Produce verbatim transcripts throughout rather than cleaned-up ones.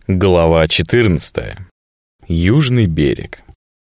Глава четырнадцатая. Южный берег.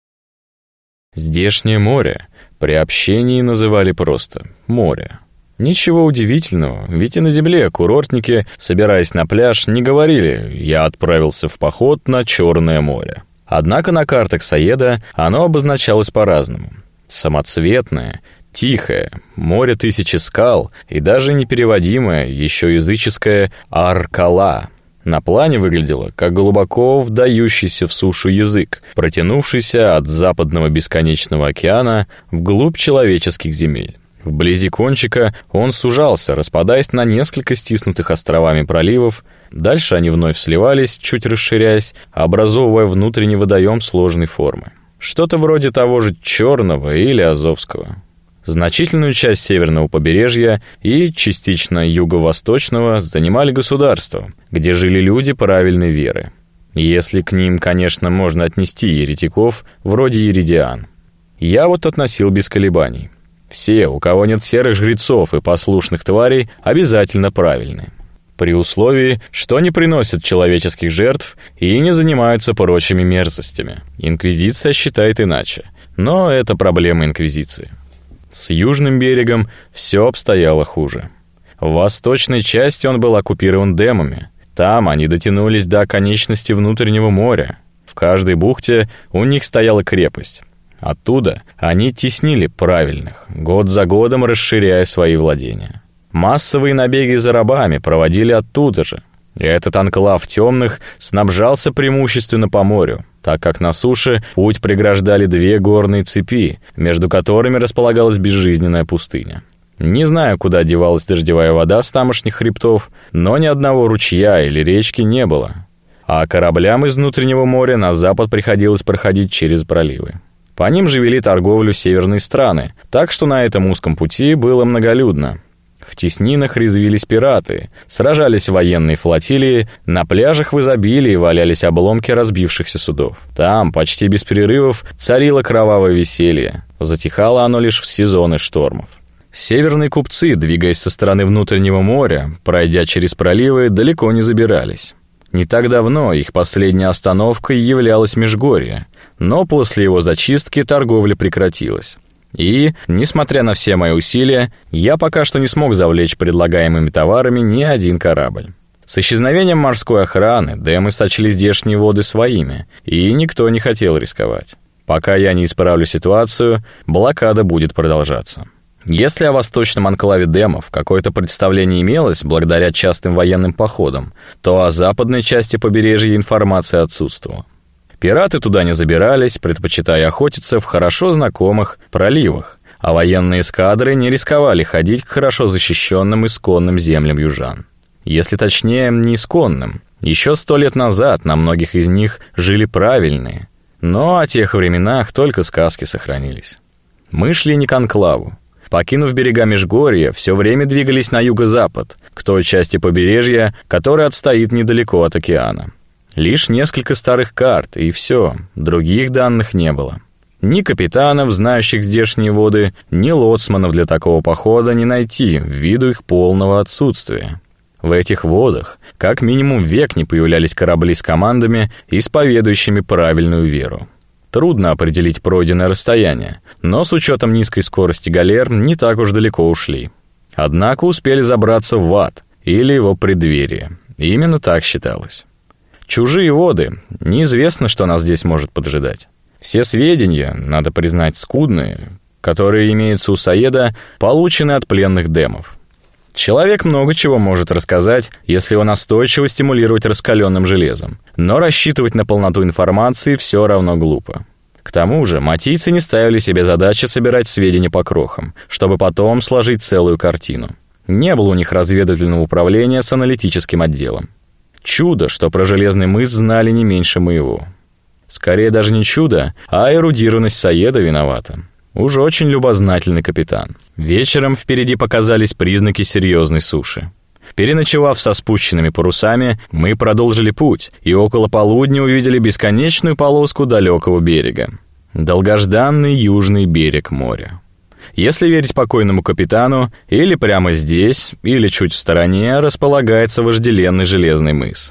Здешнее море при общении называли просто море. Ничего удивительного, ведь и на земле курортники, собираясь на пляж, не говорили «я отправился в поход на Черное море». Однако на картах Саеда оно обозначалось по-разному. Самоцветное, тихое, море тысячи скал и даже непереводимое, еще языческое «Аркала». На плане выглядело, как глубоко вдающийся в сушу язык, протянувшийся от западного бесконечного океана вглубь человеческих земель. Вблизи кончика он сужался, распадаясь на несколько стиснутых островами проливов. Дальше они вновь сливались, чуть расширяясь, образовывая внутренний водоем сложной формы. Что-то вроде того же Черного или Азовского. Значительную часть северного побережья и частично юго-восточного занимали государства, где жили люди правильной веры. Если к ним, конечно, можно отнести еретиков, вроде еридиан. Я вот относил без колебаний. Все, у кого нет серых жрецов и послушных тварей, обязательно правильны. При условии, что не приносят человеческих жертв и не занимаются прочими мерзостями. Инквизиция считает иначе, но это проблема инквизиции. С южным берегом все обстояло хуже. В восточной части он был оккупирован демами. Там они дотянулись до оконечности внутреннего моря. В каждой бухте у них стояла крепость. Оттуда они теснили правильных, год за годом расширяя свои владения. Массовые набеги за рабами проводили оттуда же. И этот анклав темных снабжался преимущественно по морю, так как на суше путь преграждали две горные цепи, между которыми располагалась безжизненная пустыня. Не знаю, куда девалась дождевая вода с тамошних хребтов, но ни одного ручья или речки не было. А кораблям из внутреннего моря на запад приходилось проходить через проливы. По ним же вели торговлю северные страны, так что на этом узком пути было многолюдно. В теснинах резвились пираты, сражались военные флотилии, на пляжах в изобилии валялись обломки разбившихся судов. Там, почти без перерывов, царило кровавое веселье. Затихало оно лишь в сезоны штормов. Северные купцы, двигаясь со стороны внутреннего моря, пройдя через проливы, далеко не забирались. Не так давно их последней остановкой являлось Межгорье, но после его зачистки торговля прекратилась. И, несмотря на все мои усилия, я пока что не смог завлечь предлагаемыми товарами ни один корабль. С исчезновением морской охраны демы сочли здешние воды своими, и никто не хотел рисковать. Пока я не исправлю ситуацию, блокада будет продолжаться. Если о восточном анклаве демов какое-то представление имелось благодаря частым военным походам, то о западной части побережья информация отсутствовала. Пираты туда не забирались, предпочитая охотиться в хорошо знакомых проливах, а военные эскадры не рисковали ходить к хорошо защищенным исконным землям южан. Если точнее, не исконным. Еще сто лет назад на многих из них жили правильные, но о тех временах только сказки сохранились. Мы шли не к анклаву. Покинув берега Межгорья, все время двигались на юго-запад, к той части побережья, которая отстоит недалеко от океана. Лишь несколько старых карт, и все, других данных не было. Ни капитанов, знающих здешние воды, ни лоцманов для такого похода не найти, ввиду их полного отсутствия. В этих водах как минимум век не появлялись корабли с командами, исповедующими правильную веру. Трудно определить пройденное расстояние, но с учетом низкой скорости галер не так уж далеко ушли. Однако успели забраться в ад, или его преддверие. Именно так считалось. Чужие воды, неизвестно, что нас здесь может поджидать. Все сведения, надо признать, скудные, которые имеются у Саеда, получены от пленных демов. Человек много чего может рассказать, если его настойчиво стимулировать раскаленным железом, но рассчитывать на полноту информации все равно глупо. К тому же матийцы не ставили себе задачи собирать сведения по крохам, чтобы потом сложить целую картину. Не было у них разведывательного управления с аналитическим отделом. Чудо, что про Железный мыс знали не меньше моего. Скорее даже не чудо, а эрудированность Саеда виновата. Уж очень любознательный капитан. Вечером впереди показались признаки серьезной суши. Переночевав со спущенными парусами, мы продолжили путь и около полудня увидели бесконечную полоску далекого берега. Долгожданный южный берег моря. Если верить покойному капитану, или прямо здесь, или чуть в стороне располагается вожделенный Железный мыс.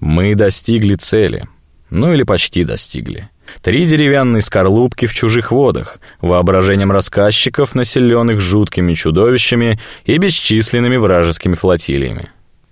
Мы достигли цели. Ну или почти достигли. Три деревянные скорлупки в чужих водах, воображением рассказчиков, населенных жуткими чудовищами и бесчисленными вражескими флотилиями.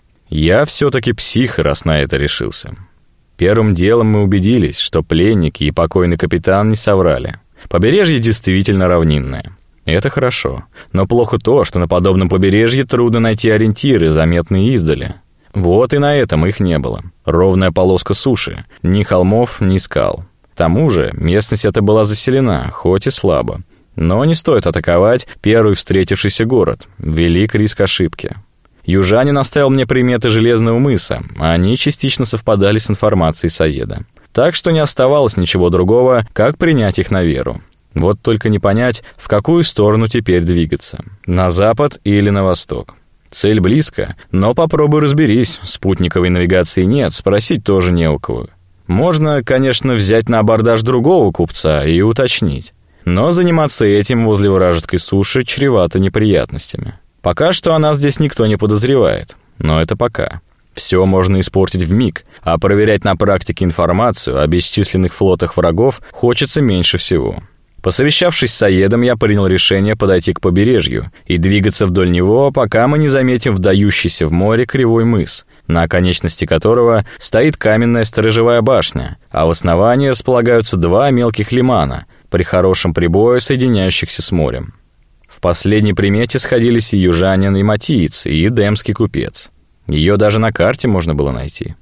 Я все-таки псих, раз на это решился. Первым делом мы убедились, что пленники и покойный капитан не соврали. Побережье действительно равнинное. Это хорошо. Но плохо то, что на подобном побережье трудно найти ориентиры, заметные издали. Вот и на этом их не было. Ровная полоска суши, ни холмов, ни скал. К тому же местность эта была заселена, хоть и слабо. Но не стоит атаковать первый встретившийся город. Велик риск ошибки. Южанин оставил мне приметы Железного мыса, а они частично совпадали с информацией Саеда. Так что не оставалось ничего другого, как принять их на веру. Вот только не понять, в какую сторону теперь двигаться. На запад или на восток. Цель близко, но попробуй разберись. Спутниковой навигации нет, спросить тоже не у кого. Можно, конечно, взять на абордаж другого купца и уточнить. Но заниматься этим возле вражеской суши чревато неприятностями. Пока что о нас здесь никто не подозревает. Но это пока. Все можно испортить вмиг, а проверять на практике информацию о бесчисленных флотах врагов хочется меньше всего. Посовещавшись с Саедом, я принял решение подойти к побережью и двигаться вдоль него, пока мы не заметим вдающийся в море кривой мыс, на оконечности которого стоит каменная сторожевая башня, а в основании располагаются два мелких лимана, при хорошем прибое соединяющихся с морем. В последней примете сходились и южанин, и матиец, и демский купец. Ее даже на карте можно было найти.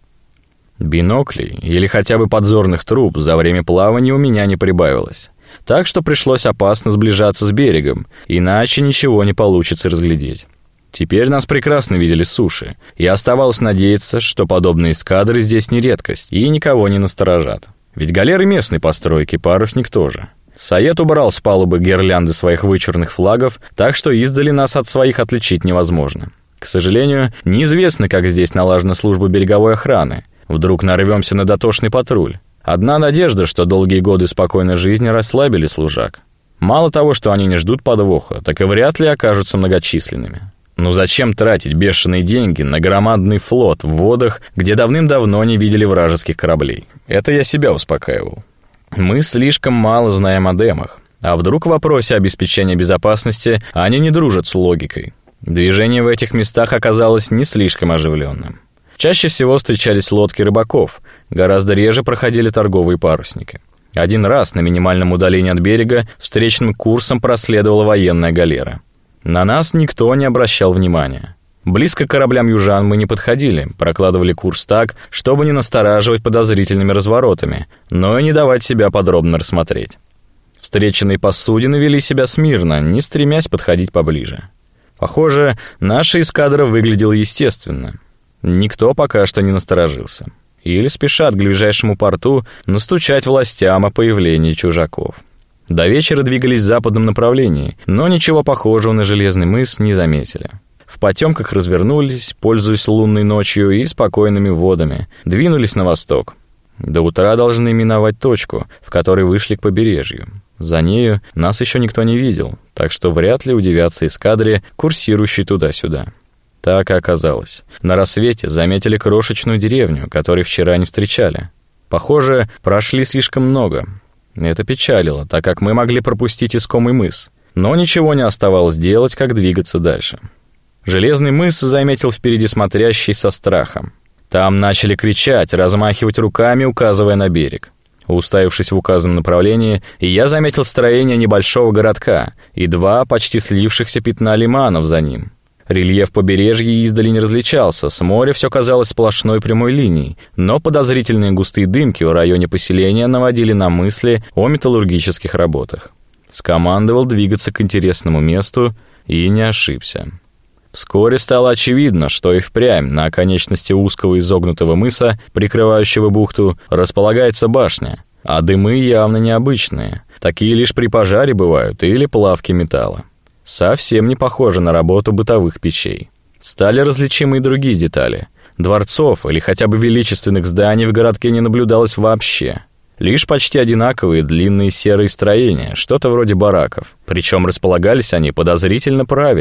Биноклей или хотя бы подзорных труб за время плавания у меня не прибавилось. Так что пришлось опасно сближаться с берегом, иначе ничего не получится разглядеть. Теперь нас прекрасно видели с суши, и оставалось надеяться, что подобные эскадры здесь не редкость и никого не насторожат. Ведь галеры местной постройки, парусник тоже. Саед убрал с палубы гирлянды своих вычурных флагов, так что издали нас от своих отличить невозможно. К сожалению, неизвестно, как здесь налажена служба береговой охраны. Вдруг нарвемся на дотошный патруль. Одна надежда, что долгие годы спокойной жизни расслабили служак. Мало того, что они не ждут подвоха, так и вряд ли окажутся многочисленными. Ну зачем тратить бешеные деньги на громадный флот в водах, где давным-давно не видели вражеских кораблей? Это я себя успокаивал. Мы слишком мало знаем о демах. А вдруг в вопросе обеспечения безопасности они не дружат с логикой? Движение в этих местах оказалось не слишком оживленным. Чаще всего встречались лодки рыбаков, гораздо реже проходили торговые парусники. Один раз на минимальном удалении от берега встречным курсом проследовала военная галера. На нас никто не обращал внимания. Близко к кораблям южан мы не подходили, прокладывали курс так, чтобы не настораживать подозрительными разворотами, но и не давать себя подробно рассмотреть. Встреченные посудины вели себя смирно, не стремясь подходить поближе. Похоже, наша эскадра выглядела естественно. Никто пока что не насторожился. Или спешат к ближайшему порту настучать властям о появлении чужаков. До вечера двигались в западном направлении, но ничего похожего на Железный мыс не заметили. В потемках развернулись, пользуясь лунной ночью и спокойными водами, двинулись на восток. До утра должны миновать точку, в которой вышли к побережью. За нею нас еще никто не видел, так что вряд ли удивятся эскадре, курсирующей туда-сюда. Так и оказалось. На рассвете заметили крошечную деревню, которую вчера не встречали. Похоже, прошли слишком много. Это печалило, так как мы могли пропустить искомый мыс. Но ничего не оставалось делать, как двигаться дальше. Железный мыс заметил впереди смотрящий со страхом. Там начали кричать, размахивать руками, указывая на берег. Уставившись в указанном направлении, я заметил строение небольшого городка и два почти слившихся пятна лиманов за ним. Рельеф побережья издали не различался, с моря все казалось сплошной прямой линией, но подозрительные густые дымки в районе поселения наводили на мысли о металлургических работах. Скомандовал двигаться к интересному месту и не ошибся. Вскоре стало очевидно, что и впрямь на оконечности узкого изогнутого мыса, прикрывающего бухту, располагается башня, а дымы явно необычные, такие лишь при пожаре бывают или плавке металла. Совсем не похоже на работу бытовых печей. Стали различимы и другие детали. Дворцов или хотя бы величественных зданий в городке не наблюдалось вообще. Лишь почти одинаковые длинные серые строения, что-то вроде бараков. Причем располагались они подозрительно правильно.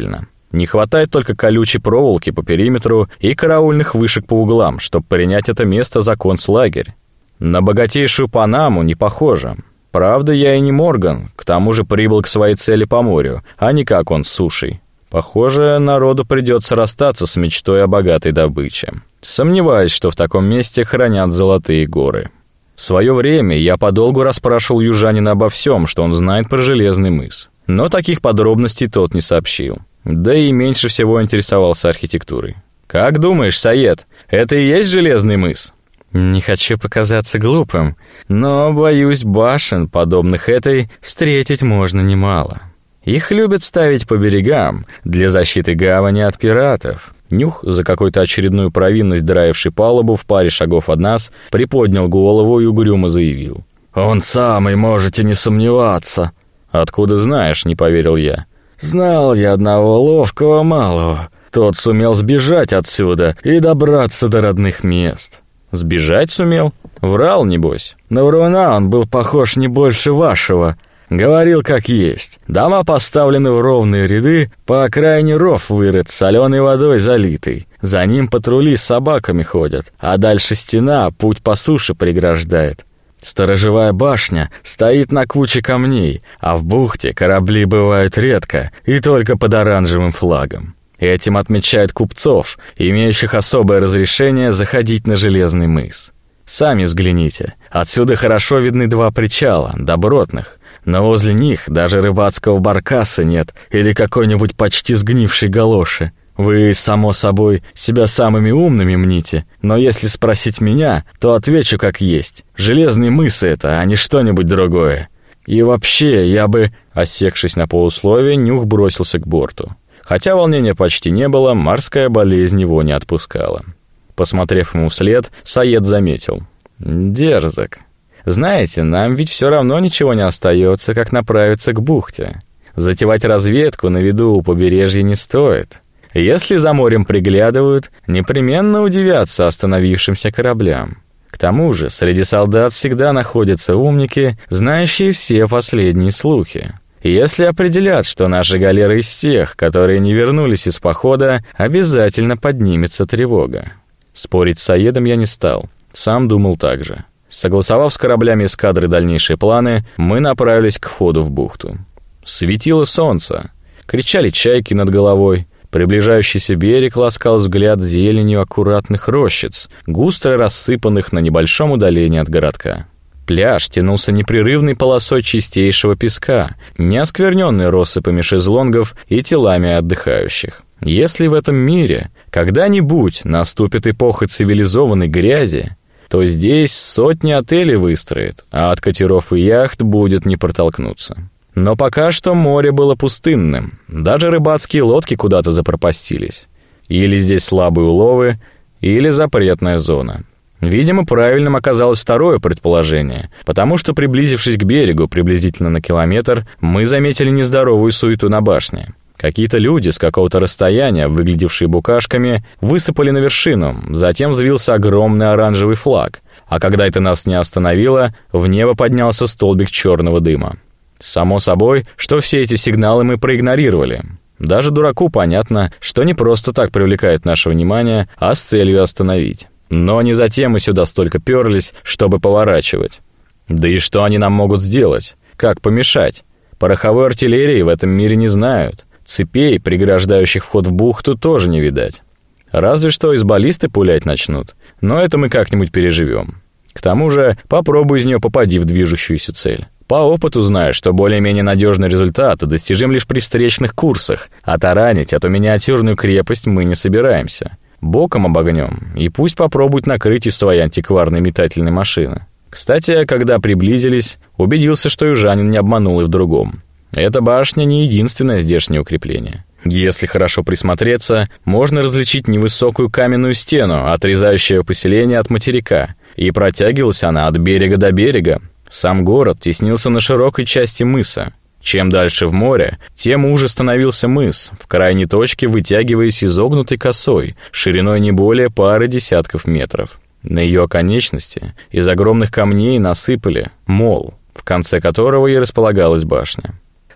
Не хватает только колючей проволоки по периметру и караульных вышек по углам, чтобы принять это место за концлагерь. На богатейшую Панаму не похоже. Правда, я и не Морган, к тому же прибыл к своей цели по морю, а не как он с сушей. Похоже, народу придется расстаться с мечтой о богатой добыче. Сомневаюсь, что в таком месте хранят золотые горы. В свое время я подолгу расспрашивал южанина обо всем, что он знает про Железный мыс. Но таких подробностей тот не сообщил. Да и меньше всего интересовался архитектурой. «Как думаешь, Саед, это и есть Железный мыс?» «Не хочу показаться глупым, но, боюсь, башен, подобных этой, встретить можно немало. Их любят ставить по берегам для защиты гавани от пиратов». Нюх, за какую-то очередную провинность драивший палубу в паре шагов от нас, приподнял голову и угрюмо заявил: «Он самый, можете не сомневаться». «Откуда знаешь?» — не поверил я. «Знал я одного ловкого малого. Тот сумел сбежать отсюда и добраться до родных мест». «Сбежать сумел? Врал, небось?» «На вруна он был похож не больше вашего. Говорил, как есть. Дома поставлены в ровные ряды, по окраине ров вырыт, соленой водой залитый. За ним патрули с собаками ходят, а дальше стена, путь по суше преграждает. Сторожевая башня стоит на куче камней, а в бухте корабли бывают редко и только под оранжевым флагом. Этим отмечают купцов, имеющих особое разрешение заходить на Железный мыс. Сами взгляните, отсюда хорошо видны два причала, добротных, но возле них даже рыбацкого баркаса нет или какой-нибудь почти сгнившей галоши. Вы, само собой, себя самыми умными мните, но если спросить меня, то отвечу как есть. Железный мыс это, а не что-нибудь другое. И вообще, я бы...» Осекшись на полусловие, Нюх бросился к борту. Хотя волнения почти не было, морская болезнь его не отпускала. Посмотрев ему вслед, Саед заметил: «Дерзок. Знаете, нам ведь все равно ничего не остается, как направиться к бухте. Затевать разведку на виду у побережья не стоит. Если за морем приглядывают, непременно удивятся остановившимся кораблям. К тому же среди солдат всегда находятся умники, знающие все последние слухи. Если определят, что наши галеры из тех, которые не вернулись из похода, обязательно поднимется тревога». Спорить с Саедом я не стал, сам думал так же. Согласовав с кораблями эскадры дальнейшие планы, мы направились к входу в бухту. Светило солнце, кричали чайки над головой, приближающийся берег ласкал взгляд зеленью аккуратных рощиц, густо рассыпанных на небольшом удалении от городка. Пляж тянулся непрерывной полосой чистейшего песка, не оскверненной россыпами шезлонгов и телами отдыхающих. Если в этом мире когда-нибудь наступит эпоха цивилизованной грязи, то здесь сотни отелей выстроят, а от катеров и яхт будет не протолкнуться. Но пока что море было пустынным, даже рыбацкие лодки куда-то запропастились. Или здесь слабые уловы, или запретная зона. Видимо, правильным оказалось второе предположение, потому что, приблизившись к берегу приблизительно на километр, мы заметили нездоровую суету на башне. Какие-то люди с какого-то расстояния, выглядевшие букашками, высыпали на вершину, затем взвился огромный оранжевый флаг, а когда это нас не остановило, в небо поднялся столбик черного дыма. Само собой, что все эти сигналы мы проигнорировали. Даже дураку понятно, что не просто так привлекает наше внимание, а с целью остановить. Но не затем мы сюда столько перлись, чтобы поворачивать. Да и что они нам могут сделать? Как помешать? Пороховой артиллерии в этом мире не знают. Цепей, преграждающих вход в бухту, тоже не видать. Разве что из баллисты пулять начнут. Но это мы как-нибудь переживем. К тому же, попробуй из нее попади в движущуюся цель. По опыту знаю, что более-менее надежный результат достижим лишь при встречных курсах, а таранить эту миниатюрную крепость мы не собираемся. Боком обогнем, и пусть попробуют накрыть из своей антикварной метательной машины. Кстати, когда приблизились, убедился, что южанин не обманул и в другом. Эта башня не единственное здешнее укрепление. Если хорошо присмотреться, можно различить невысокую каменную стену, отрезающую поселение от материка, и протягивалась она от берега до берега. Сам город теснился на широкой части мыса. Чем дальше в море, тем уже становился мыс, в крайней точке вытягиваясь изогнутой косой, шириной не более пары десятков метров. На ее оконечности из огромных камней насыпали мол, в конце которого и располагалась башня.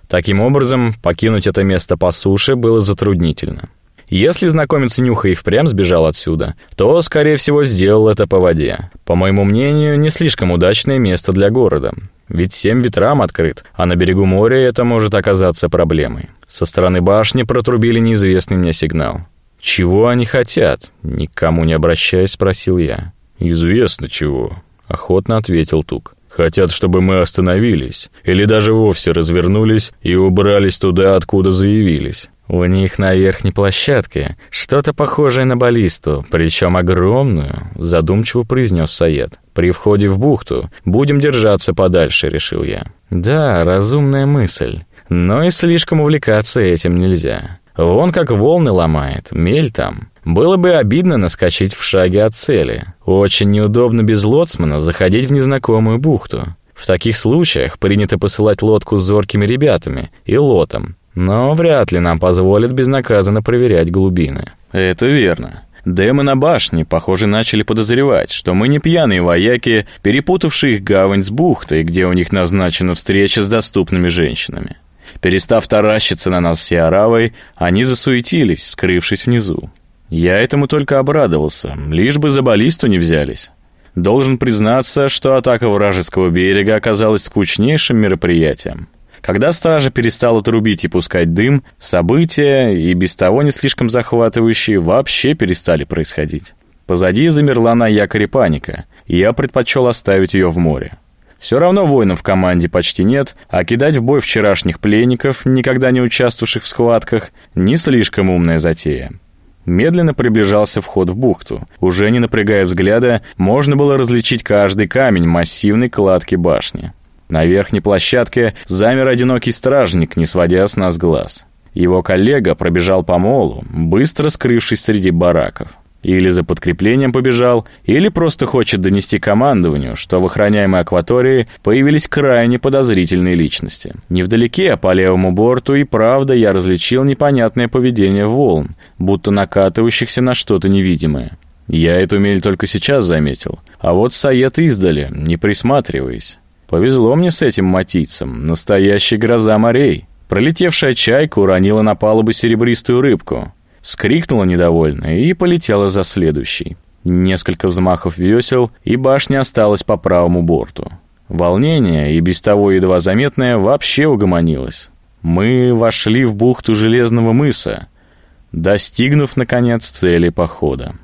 Таким образом, покинуть это место по суше было затруднительно. Если знакомец Нюха и впрямь сбежал отсюда, то, скорее всего, сделал это по воде. По моему мнению, не слишком удачное место для города. Ведь всем ветрам открыт, а на берегу моря это может оказаться проблемой. Со стороны башни протрубили неизвестный мне сигнал. «Чего они хотят?» — никому не обращаясь, спросил я. «Известно чего», — охотно ответил Тук. «Хотят, чтобы мы остановились, или даже вовсе развернулись и убрались туда, откуда заявились». «У них на верхней площадке что-то похожее на баллисту, причем огромную», — задумчиво произнес Саед. «При входе в бухту будем держаться подальше», — решил я. «Да, разумная мысль, но и слишком увлекаться этим нельзя. Вон как волны ломает, мель там. Было бы обидно наскочить в шаге от цели. Очень неудобно без лоцмана заходить в незнакомую бухту. В таких случаях принято посылать лодку с зоркими ребятами и лотом. Но вряд ли нам позволят безнаказанно проверять глубины». «Это верно. Демы на башне, похоже, начали подозревать, что мы не пьяные вояки, перепутавшие их гавань с бухтой, где у них назначена встреча с доступными женщинами. Перестав таращиться на нас всей оравой, они засуетились, скрывшись внизу. Я этому только обрадовался, лишь бы за баллисту не взялись. Должен признаться, что атака вражеского берега оказалась скучнейшим мероприятием. Когда стража перестала трубить и пускать дым, события, и без того не слишком захватывающие, вообще перестали происходить. Позади замерла на якоре паника, и я предпочел оставить ее в море. Все равно воинов в команде почти нет, а кидать в бой вчерашних пленников, никогда не участвовавших в схватках, не слишком умная затея. Медленно приближался вход в бухту. Уже не напрягая взгляда, можно было различить каждый камень массивной кладки башни. На верхней площадке замер одинокий стражник, не сводя с нас глаз. Его коллега пробежал по молу, быстро скрывшись среди бараков. Или за подкреплением побежал, или просто хочет донести командованию, что в охраняемой акватории появились крайне подозрительные личности. Невдалеке, по левому борту, и правда я различил непонятное поведение волн, будто накатывающихся на что-то невидимое. Я эту мель только сейчас заметил, а вот Саед издали, не присматриваясь. Повезло мне с этим матийцем, настоящая гроза морей. Пролетевшая чайка уронила на палубу серебристую рыбку, вскрикнула недовольно и полетела за следующей. Несколько взмахов весел, и башня осталась по правому борту. Волнение, и без того едва заметное, вообще угомонилось. Мы вошли в бухту Железного мыса, достигнув, наконец, цели похода.